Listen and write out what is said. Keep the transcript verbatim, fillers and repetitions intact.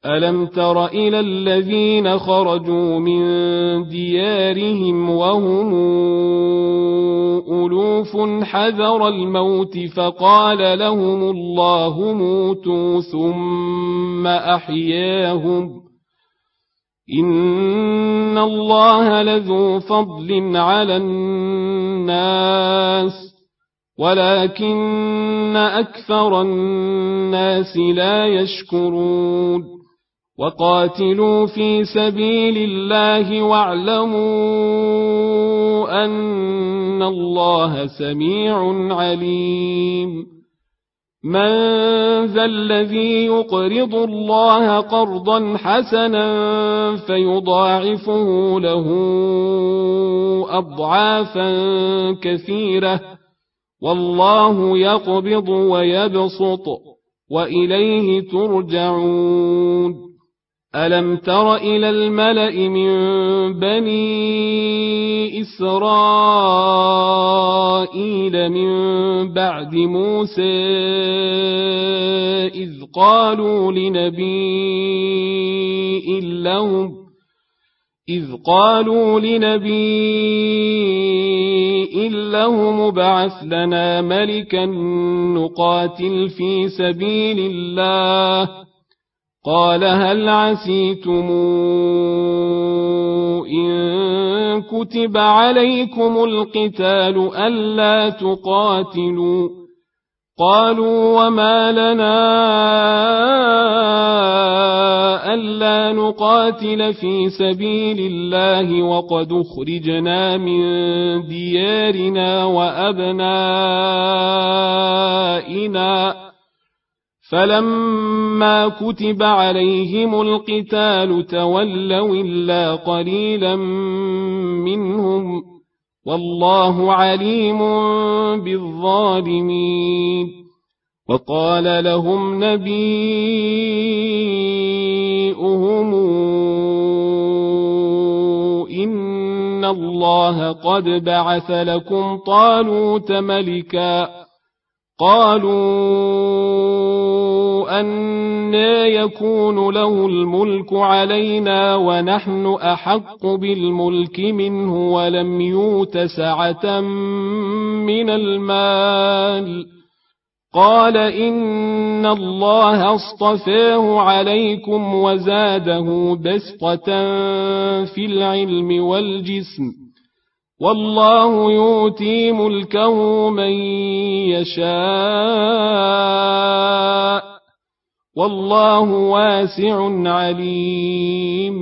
ألم تر إلى الذين خرجوا من ديارهم وهم ألوف حذر الموت فقال لهم الله موتوا ثم أحياهم إن الله لذو فضل على الناس ولكن أكثر الناس لا يشكرون وقاتلوا في سبيل الله واعلموا أن الله سميع عليم من ذا الذي يقرض الله قرضا حسنا فيضاعفه له أضعافا كثيرة والله يقبض ويبسط وإليه ترجعون ألم تر إلى الملأ من بني إسرائيل من بعد موسى إذ قالوا لنبي لهم إذ قالوا لنبي لهم ابعث لنا ملكا نقاتل في سبيل الله قال هل عسيتم إن كتب عليكم القتال ألا تقاتلوا قالوا وما لنا ألا نقاتل في سبيل الله وقد أخرجنا من ديارنا وأبنائنا فلما كتب عليهم القتال تولوا إلا قليلا منهم والله عليم بالظالمين وقال لهم نبيئهم إن الله قد بعث لكم طالوت ملكا قالوا أنى يكون له الملك علينا ونحن أحق بالملك منه ولم يؤت سعة من المال قال إن الله اصطفاه عليكم وزاده بسطة في العلم والجسم والله يؤتي ملكه من يشاء والله واسع عليم